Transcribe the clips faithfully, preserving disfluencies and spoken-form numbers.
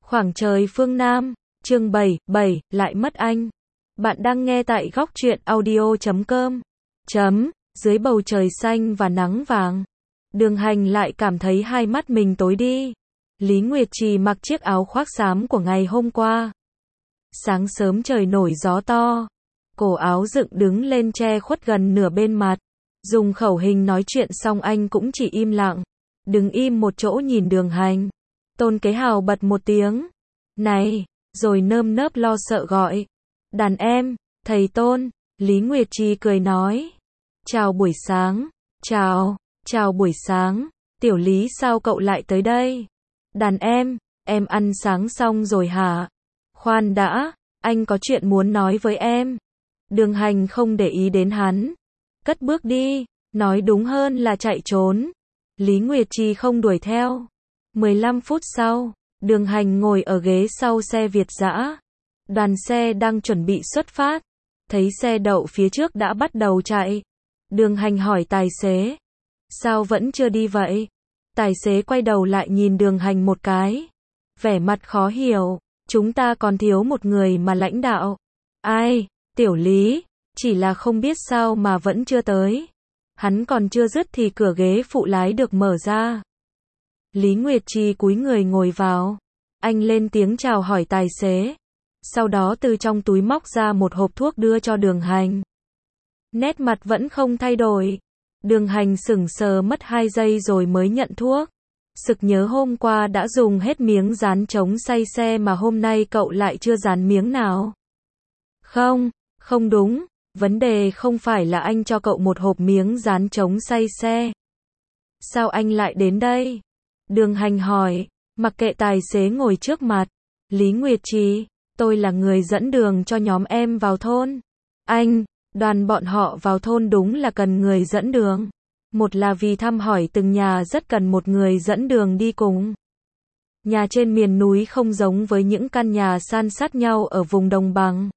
Khoảng trời phương Nam, chương bảy, bảy, lại mất anh. Bạn đang nghe tại góc truyện audio chấm com. Chấm, dưới bầu trời xanh và nắng vàng. Đường Hành lại cảm thấy hai mắt mình tối đi. Lý Nguyệt Trì mặc chiếc áo khoác xám của ngày hôm qua. Sáng sớm trời nổi gió to. Cổ áo dựng đứng lên che khuất gần nửa bên mặt. Dùng khẩu hình nói chuyện xong anh cũng chỉ im lặng. Đứng im một chỗ nhìn Đường Hành. Tôn Kế Hào bật một tiếng. Này, rồi nơm nớp lo sợ gọi. Đàn em, thầy Tôn. Lý Nguyệt Trì cười nói. Chào buổi sáng. Chào, chào buổi sáng. Tiểu Lý sao cậu lại tới đây? Đàn em, em ăn sáng xong rồi hả? Khoan đã, anh có chuyện muốn nói với em. Đường Hành không để ý đến hắn. Cất bước đi, nói đúng hơn là chạy trốn. Lý Nguyệt Trì không đuổi theo. mười lăm phút sau, Đường Hành ngồi ở ghế sau xe Việt dã. Đoàn xe đang chuẩn bị xuất phát. Thấy xe đậu phía trước đã bắt đầu chạy. Đường Hành hỏi tài xế. Sao vẫn chưa đi vậy? Tài xế quay đầu lại nhìn Đường Hành một cái. Vẻ mặt khó hiểu. Chúng ta còn thiếu một người mà lãnh đạo. Ai? Tiểu Lý. Chỉ là không biết sao mà vẫn chưa tới. Hắn còn chưa dứt thì cửa ghế phụ lái được mở ra. Lý Nguyệt Trì cúi người ngồi vào. Anh lên tiếng chào hỏi tài xế. Sau đó từ trong túi móc ra một hộp thuốc đưa cho Đường Hành. Nét mặt vẫn không thay đổi. Đường Hành sững sờ mất hai giây rồi mới nhận thuốc. Sực nhớ hôm qua đã dùng hết miếng dán chống say xe mà hôm nay cậu lại chưa dán miếng nào. Không, không đúng. Vấn đề không phải là anh cho cậu một hộp miếng dán chống say xe. Sao anh lại đến đây? Đường Hành hỏi, mặc kệ tài xế ngồi trước mặt. Lý Nguyệt Trì, tôi là người dẫn đường cho nhóm em vào thôn. Anh, đoàn bọn họ vào thôn đúng là cần người dẫn đường. Một là vì thăm hỏi từng nhà rất cần một người dẫn đường đi cùng. Nhà trên miền núi không giống với những căn nhà san sát nhau ở vùng đồng bằng.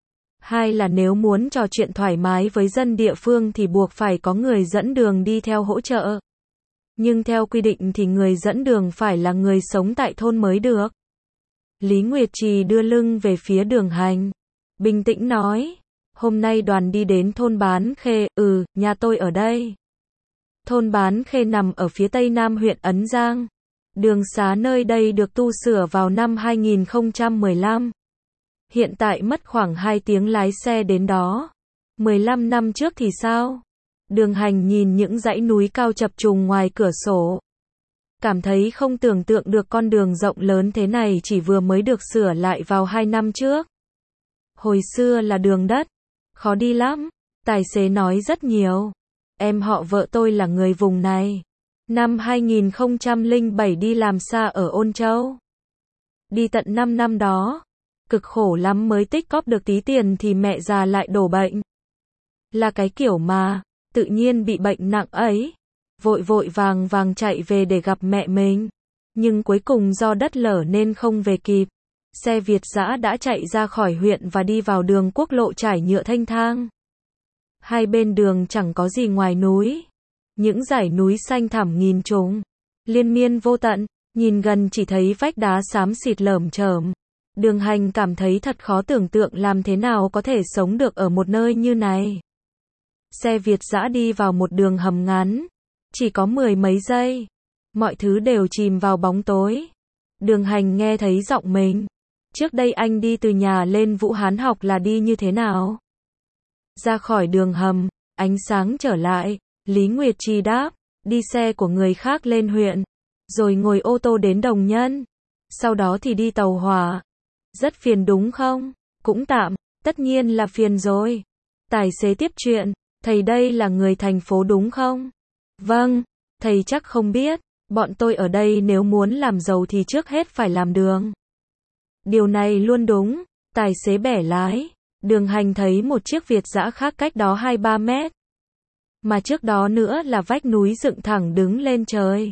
Hai là nếu muốn trò chuyện thoải mái với dân địa phương thì buộc phải có người dẫn đường đi theo hỗ trợ. Nhưng theo quy định thì người dẫn đường phải là người sống tại thôn mới được. Lý Nguyệt Trì đưa lưng về phía Đường Hành. Bình tĩnh nói. Hôm nay đoàn đi đến thôn Bán Khê, ừ, nhà tôi ở đây. Thôn Bán Khê nằm ở phía tây nam huyện Ấn Giang. Đường xá nơi đây được tu sửa vào năm hai nghìn không trăm mười lăm. Hiện tại mất khoảng hai tiếng lái xe đến đó. mười lăm năm trước thì sao? Đường Hành nhìn những dãy núi cao chập trùng ngoài cửa sổ. Cảm thấy không tưởng tượng được con đường rộng lớn thế này chỉ vừa mới được sửa lại vào hai năm trước. Hồi xưa là đường đất. Khó đi lắm. Tài xế nói rất nhiều. Em họ vợ tôi là người vùng này. Năm hai nghìn không trăm lẻ bảy đi làm xa ở Ôn Châu. Đi tận năm năm đó. Cực khổ lắm mới tích cóp được tí tiền thì mẹ già lại đổ bệnh. Là cái kiểu mà, tự nhiên bị bệnh nặng ấy. Vội vội vàng vàng chạy về để gặp mẹ mình. Nhưng cuối cùng do đất lở nên không về kịp. Xe Việt dã đã chạy ra khỏi huyện và đi vào đường quốc lộ trải nhựa thanh thang. Hai bên đường chẳng có gì ngoài núi. Những dải núi xanh thẳm nghìn trùng. Liên miên vô tận, nhìn gần chỉ thấy vách đá xám xịt lởm chởm. Đường Hành cảm thấy thật khó tưởng tượng làm thế nào có thể sống được ở một nơi như này. Xe Việt dã đi vào một đường hầm ngắn. Chỉ có mười mấy giây. Mọi thứ đều chìm vào bóng tối. Đường Hành nghe thấy giọng mình. Trước đây anh đi từ nhà lên Vũ Hán học là đi như thế nào? Ra khỏi đường hầm, ánh sáng trở lại. Lý Nguyệt Trì đáp. Đi xe của người khác lên huyện. Rồi ngồi ô tô đến Đồng Nhân. Sau đó thì đi tàu hỏa. Rất phiền đúng không? Cũng tạm, tất nhiên là phiền rồi. Tài xế tiếp chuyện, thầy đây là người thành phố đúng không? Vâng, thầy chắc không biết, bọn tôi ở đây nếu muốn làm giàu thì trước hết phải làm đường. Điều này luôn đúng, tài xế bẻ lái. Đường Hành thấy một chiếc Việt dã khác cách đó hai ba mét. Mà trước đó nữa là vách núi dựng thẳng đứng lên trời.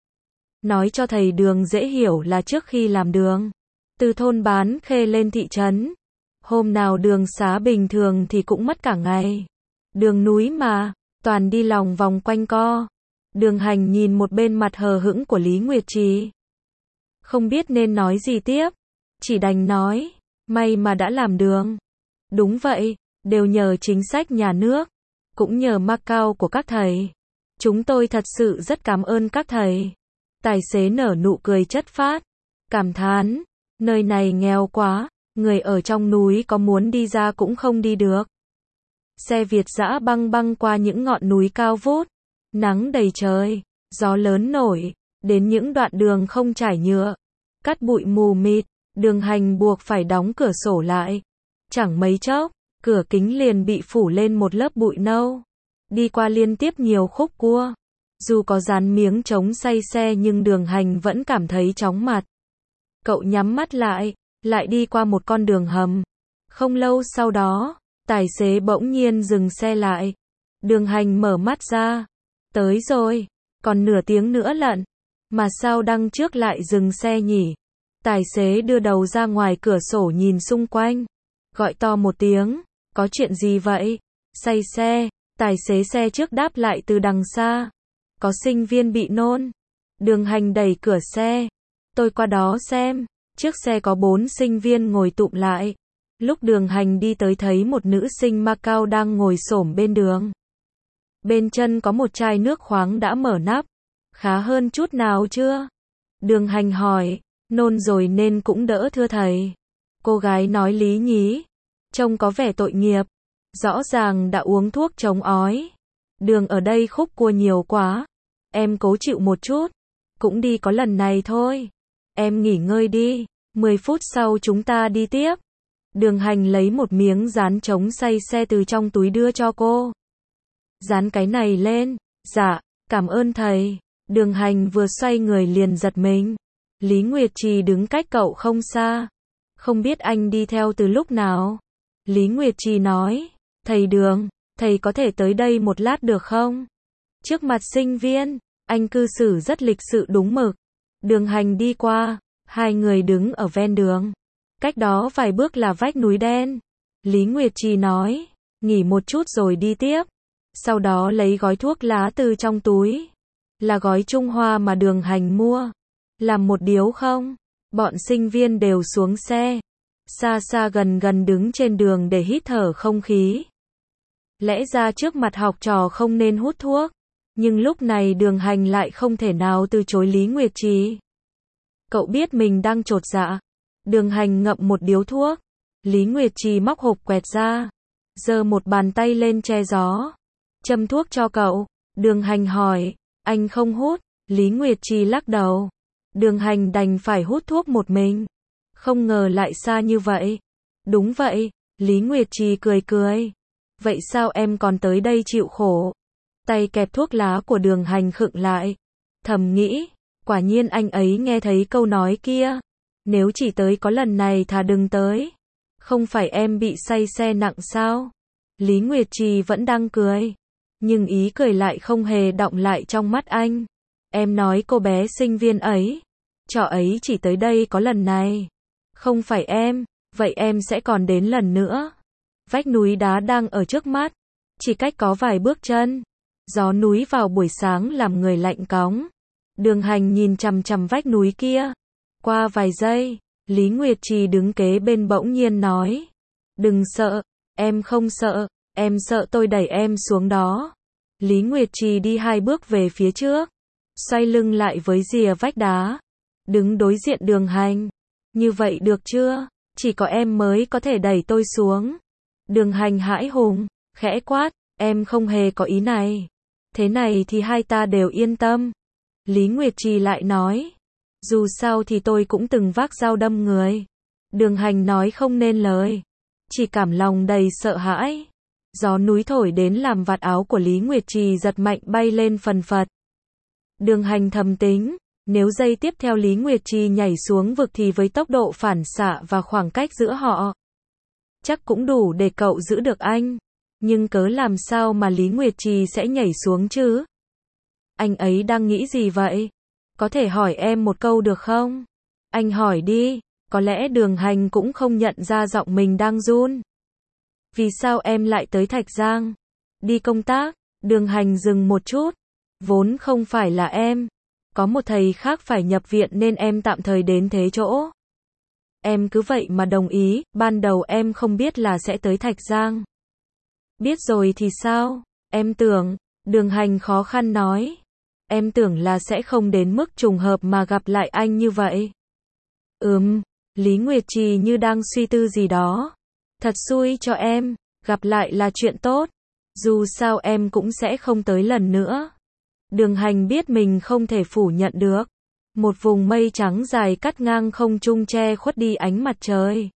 Nói cho thầy đường dễ hiểu là trước khi làm đường. Từ thôn Bán Khê lên thị trấn. Hôm nào đường xá bình thường thì cũng mất cả ngày. Đường núi mà, toàn đi lòng vòng quanh co. Đường Hành nhìn một bên mặt hờ hững của Lý Nguyệt Trì. Không biết nên nói gì tiếp. Chỉ đành nói, may mà đã làm đường. Đúng vậy, đều nhờ chính sách nhà nước, cũng nhờ Macau của các thầy. Chúng tôi thật sự rất cảm ơn các thầy. Tài xế nở nụ cười chất phác, cảm thán, nơi này nghèo quá, người ở trong núi có muốn đi ra cũng không đi được. Xe Việt dã băng băng qua những ngọn núi cao vút, nắng đầy trời, gió lớn nổi, đến những đoạn đường không trải nhựa, cát bụi mù mịt, Đường Hành buộc phải đóng cửa sổ lại. Chẳng mấy chốc, cửa kính liền bị phủ lên một lớp bụi nâu. Đi qua liên tiếp nhiều khúc cua. Dù có dán miếng chống say xe nhưng Đường Hành vẫn cảm thấy chóng mặt. Cậu nhắm mắt lại, lại đi qua một con đường hầm. Không lâu sau đó, tài xế bỗng nhiên dừng xe lại. Đường Hành mở mắt ra. Tới rồi, còn nửa tiếng nữa lận. Mà sao đằng trước lại dừng xe nhỉ? Tài xế đưa đầu ra ngoài cửa sổ nhìn xung quanh. Gọi to một tiếng, có chuyện gì vậy? Say xe, tài xế xe trước đáp lại từ đằng xa. Có sinh viên bị nôn. Đường Hành đẩy cửa xe. Tôi qua đó xem. Trước xe có bốn sinh viên ngồi tụm lại. Lúc Đường Hành đi tới thấy một nữ sinh Macau đang ngồi xổm bên đường. Bên chân có một chai nước khoáng đã mở nắp. Khá hơn chút nào chưa? Đường Hành hỏi. Nôn rồi nên cũng đỡ thưa thầy. Cô gái nói lý nhí. Trông có vẻ tội nghiệp. Rõ ràng đã uống thuốc chống ói. Đường ở đây khúc cua nhiều quá. Em cố chịu một chút. Cũng đi có lần này thôi. Em nghỉ ngơi đi. mười phút sau chúng ta đi tiếp. Đường Hành lấy một miếng dán chống say xe từ trong túi đưa cho cô. Dán cái này lên. Dạ, cảm ơn thầy. Đường Hành vừa xoay người liền giật mình. Lý Nguyệt Trì đứng cách cậu không xa. Không biết anh đi theo từ lúc nào. Lý Nguyệt Trì nói. Thầy Đường, thầy có thể tới đây một lát được không? Trước mặt sinh viên, anh cư xử rất lịch sự đúng mực. Đường Hành đi qua, hai người đứng ở ven đường. Cách đó vài bước là vách núi đen. Lý Nguyệt Trì nói. Nghỉ một chút rồi đi tiếp. Sau đó lấy gói thuốc lá từ trong túi. Là gói Trung Hoa mà Đường Hành mua. Làm một điếu không? Bọn sinh viên đều xuống xe. Xa xa gần gần đứng trên đường để hít thở không khí. Lẽ ra trước mặt học trò không nên hút thuốc. Nhưng lúc này Đường Hành lại không thể nào từ chối Lý Nguyệt Trì. Cậu biết mình đang chột dạ. Đường Hành ngậm một điếu thuốc. Lý Nguyệt Trì móc hộp quẹt ra. Giơ một bàn tay lên che gió. Châm thuốc cho cậu. Đường Hành hỏi. Anh không hút. Lý Nguyệt Trì lắc đầu. Đường Hành đành phải hút thuốc một mình. Không ngờ lại xa như vậy. Đúng vậy. Lý Nguyệt Trì cười cười. Vậy sao em còn tới đây chịu khổ? Tay kẹp thuốc lá của Đường Hành khựng lại. Thầm nghĩ. Quả nhiên anh ấy nghe thấy câu nói kia. Nếu chỉ tới có lần này thà đừng tới. Không phải em bị say xe nặng sao? Lý Nguyệt Trì vẫn đang cười. Nhưng ý cười lại không hề đọng lại trong mắt anh. Em nói cô bé sinh viên ấy. Trò ấy chỉ tới đây có lần này. Không phải em. Vậy em sẽ còn đến lần nữa. Vách núi đá đang ở trước mắt. Chỉ cách có vài bước chân. Gió núi vào buổi sáng làm người lạnh cóng. Đường Hành nhìn chằm chằm vách núi kia. Qua vài giây, Lý Nguyệt Trì đứng kế bên bỗng nhiên nói. Đừng sợ, em không sợ, em sợ tôi đẩy em xuống đó. Lý Nguyệt Trì đi hai bước về phía trước. Xoay lưng lại với rìa vách đá. Đứng đối diện Đường Hành. Như vậy được chưa? Chỉ có em mới có thể đẩy tôi xuống. Đường Hành hãi hùng, khẽ quát. Em không hề có ý này. Thế này thì hai ta đều yên tâm. Lý Nguyệt Trì lại nói. Dù sao thì tôi cũng từng vác dao đâm người. Đường Hành nói không nên lời. Chỉ cảm lòng đầy sợ hãi. Gió núi thổi đến làm vạt áo của Lý Nguyệt Trì giật mạnh bay lên phần phật. Đường Hành thầm tính. Nếu giây tiếp theo Lý Nguyệt Trì nhảy xuống vực thì với tốc độ phản xạ và khoảng cách giữa họ. Chắc cũng đủ để cậu giữ được anh. Nhưng cớ làm sao mà Lý Nguyệt Trì sẽ nhảy xuống chứ? Anh ấy đang nghĩ gì vậy? Có thể hỏi em một câu được không? Anh hỏi đi. Có lẽ Đường Hành cũng không nhận ra giọng mình đang run. Vì sao em lại tới Thạch Giang? Đi công tác. Đường Hành dừng một chút. Vốn không phải là em. Có một thầy khác phải nhập viện nên em tạm thời đến thế chỗ. Em cứ vậy mà đồng ý, ban đầu em không biết là sẽ tới Thạch Giang. Biết rồi thì sao? Em tưởng, Đường Hành khó khăn nói. Em tưởng là sẽ không đến mức trùng hợp mà gặp lại anh như vậy. Ừm, Lý Nguyệt Trì như đang suy tư gì đó. Thật xui cho em, gặp lại là chuyện tốt. Dù sao em cũng sẽ không tới lần nữa. Đường Hành biết mình không thể phủ nhận được. Một vùng mây trắng dài cắt ngang không trung che khuất đi ánh mặt trời.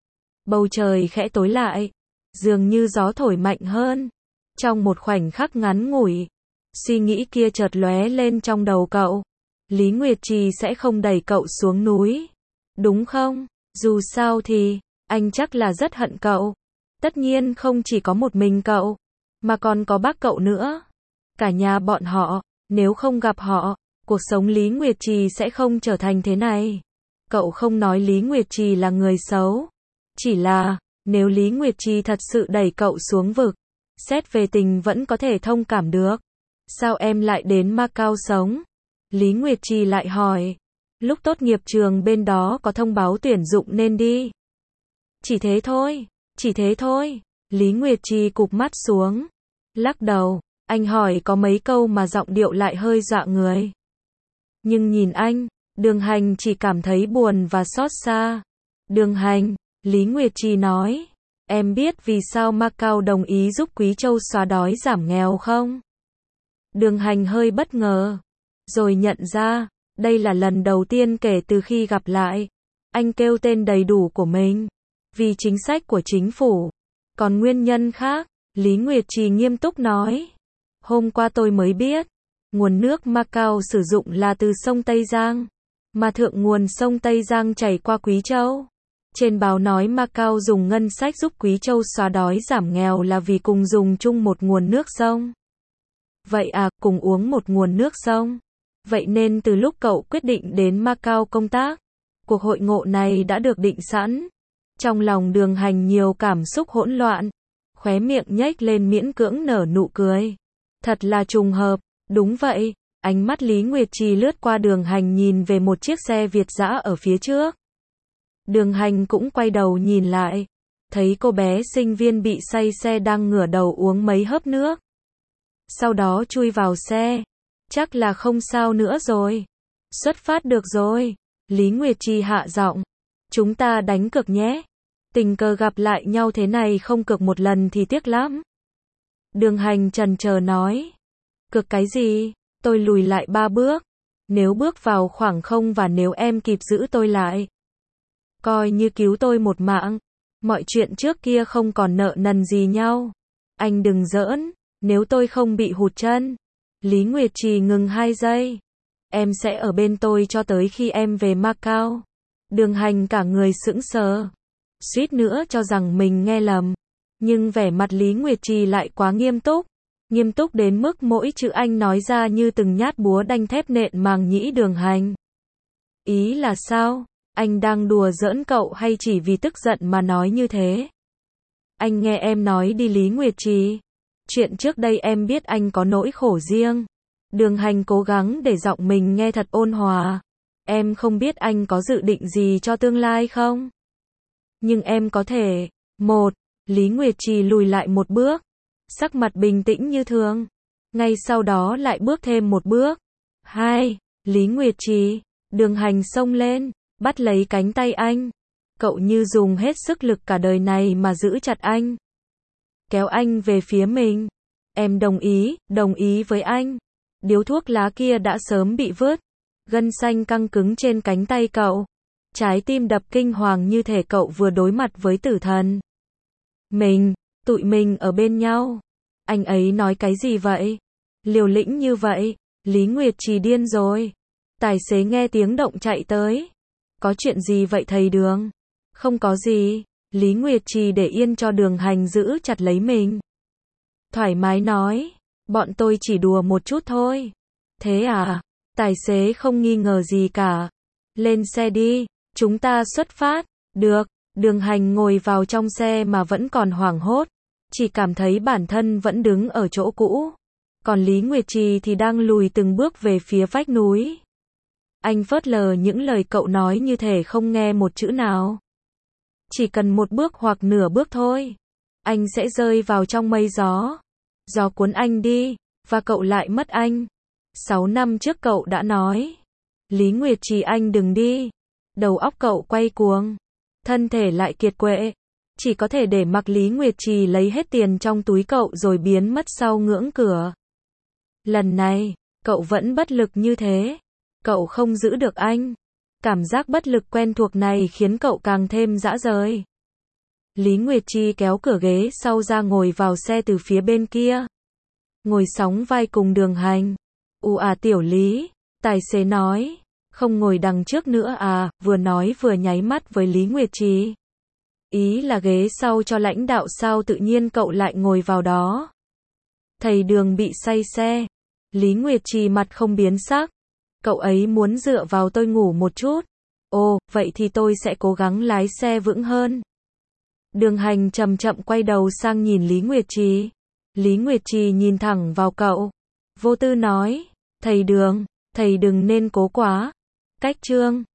Bầu trời khẽ tối lại, dường như gió thổi mạnh hơn. Trong một khoảnh khắc ngắn ngủi, suy nghĩ kia chợt lóe lên trong đầu cậu. Lý Nguyệt Trì sẽ không đẩy cậu xuống núi, đúng không? Dù sao thì, anh chắc là rất hận cậu. Tất nhiên không chỉ có một mình cậu, mà còn có bác cậu nữa. Cả nhà bọn họ, nếu không gặp họ, cuộc sống Lý Nguyệt Trì sẽ không trở thành thế này. Cậu không nói Lý Nguyệt Trì là người xấu. Chỉ là, nếu Lý Nguyệt Trì thật sự đẩy cậu xuống vực, xét về tình vẫn có thể thông cảm được. Sao em lại đến Macau sống? Lý Nguyệt Trì lại hỏi. Lúc tốt nghiệp trường bên đó có thông báo tuyển dụng nên đi. Chỉ thế thôi, chỉ thế thôi. Lý Nguyệt Trì cụp mắt xuống. Lắc đầu, anh hỏi có mấy câu mà giọng điệu lại hơi dọa người. Nhưng nhìn anh, Đường Hành chỉ cảm thấy buồn và xót xa. Đường Hành, Lý Nguyệt Trì nói, em biết vì sao Macau đồng ý giúp Quý Châu xóa đói giảm nghèo không? Đường Hành hơi bất ngờ, rồi nhận ra, đây là lần đầu tiên kể từ khi gặp lại. Anh kêu tên đầy đủ của mình, vì chính sách của chính phủ. Còn nguyên nhân khác, Lý Nguyệt Trì nghiêm túc nói, hôm qua tôi mới biết, nguồn nước Macau sử dụng là từ sông Tây Giang, mà thượng nguồn sông Tây Giang chảy qua Quý Châu. Trên báo nói Macau dùng ngân sách giúp Quý Châu xóa đói giảm nghèo là vì cùng dùng chung một nguồn nước sông. Vậy à, cùng uống một nguồn nước sông. Vậy nên từ lúc cậu quyết định đến Macau công tác, cuộc hội ngộ này đã được định sẵn. Trong lòng Đường Hành nhiều cảm xúc hỗn loạn, khóe miệng nhếch lên miễn cưỡng nở nụ cười. Thật là trùng hợp, đúng vậy. Ánh mắt Lý Nguyệt Trì lướt qua Đường Hành nhìn về một chiếc xe Việt dã ở phía trước. Đường Hành cũng quay đầu nhìn lại, thấy cô bé sinh viên bị say xe đang ngửa đầu uống mấy hớp nước. Sau đó chui vào xe, chắc là không sao nữa rồi. Xuất phát được rồi. Lý Nguyệt Trì hạ giọng, chúng ta đánh cược nhé. Tình cờ gặp lại nhau thế này không cược một lần thì tiếc lắm. Đường Hành chần chờ nói, cược cái gì? Tôi lùi lại ba bước. Nếu bước vào khoảng không và nếu em kịp giữ tôi lại, coi như cứu tôi một mạng. Mọi chuyện trước kia không còn nợ nần gì nhau. Anh đừng giỡn, nếu tôi không bị hụt chân. Lý Nguyệt Trì ngừng hai giây. Em sẽ ở bên tôi cho tới khi em về Macau. Đường Hành cả người sững sờ, suýt nữa cho rằng mình nghe lầm. Nhưng vẻ mặt Lý Nguyệt Trì lại quá nghiêm túc. Nghiêm túc đến mức mỗi chữ anh nói ra như từng nhát búa đanh thép nện màng nhĩ Đường Hành. Ý là sao? Anh đang đùa giỡn cậu hay chỉ vì tức giận mà nói như thế? Anh nghe em nói đi Lý Nguyệt Trì. Chuyện trước đây em biết anh có nỗi khổ riêng. Đường Hành cố gắng để giọng mình nghe thật ôn hòa. Em không biết anh có dự định gì cho tương lai không? Nhưng em có thể. Một, Lý Nguyệt Trì lùi lại một bước. Sắc mặt bình tĩnh như thường. Ngay sau đó lại bước thêm một bước. Hai, Lý Nguyệt Trì. Đường Hành xông lên, bắt lấy cánh tay anh. Cậu như dùng hết sức lực cả đời này mà giữ chặt anh. Kéo anh về phía mình. Em đồng ý, đồng ý với anh. Điếu thuốc lá kia đã sớm bị vứt. Gân xanh căng cứng trên cánh tay cậu. Trái tim đập kinh hoàng như thể cậu vừa đối mặt với tử thần. Mình, tụi mình ở bên nhau. Anh ấy nói cái gì vậy? Liều lĩnh như vậy. Lý Nguyệt Trì điên rồi. Tài xế nghe tiếng động chạy tới. Có chuyện gì vậy thầy Đường? Không có gì. Lý Nguyệt Trì để yên cho Đường Hành giữ chặt lấy mình. Thoải mái nói. Bọn tôi chỉ đùa một chút thôi. Thế à? Tài xế không nghi ngờ gì cả. Lên xe đi. Chúng ta xuất phát. Được. Đường Hành ngồi vào trong xe mà vẫn còn hoảng hốt. Chỉ cảm thấy bản thân vẫn đứng ở chỗ cũ. Còn Lý Nguyệt Trì thì đang lùi từng bước về phía vách núi. Anh phớt lờ những lời cậu nói như thể không nghe một chữ nào. Chỉ cần một bước hoặc nửa bước thôi, anh sẽ rơi vào trong mây gió. Gió cuốn anh đi, và cậu lại mất anh. Sáu năm trước cậu đã nói. Lý Nguyệt Trì anh đừng đi. Đầu óc cậu quay cuồng. Thân thể lại kiệt quệ. Chỉ có thể để mặc Lý Nguyệt Trì lấy hết tiền trong túi cậu rồi biến mất sau ngưỡng cửa. Lần này, cậu vẫn bất lực như thế. Cậu không giữ được anh. Cảm giác bất lực quen thuộc này khiến cậu càng thêm dã rời. Lý Nguyệt Trì kéo cửa ghế sau ra ngồi vào xe từ phía bên kia. Ngồi sóng vai cùng Đường Hành. "Ù à Tiểu Lý," tài xế nói, "không ngồi đằng trước nữa à?" Vừa nói vừa nháy mắt với Lý Nguyệt Trì. Ý là ghế sau cho lãnh đạo sao tự nhiên cậu lại ngồi vào đó. Thầy Đường bị say xe. Lý Nguyệt Trì mặt không biến sắc. Cậu ấy muốn dựa vào tôi ngủ một chút. Ồ, vậy thì tôi sẽ cố gắng lái xe vững hơn. Đường Hành chậm chậm quay đầu sang nhìn Lý Nguyệt Trì. Lý Nguyệt Trì nhìn thẳng vào cậu. Vô tư nói, "Thầy Đường, thầy đừng nên cố quá." Cách chương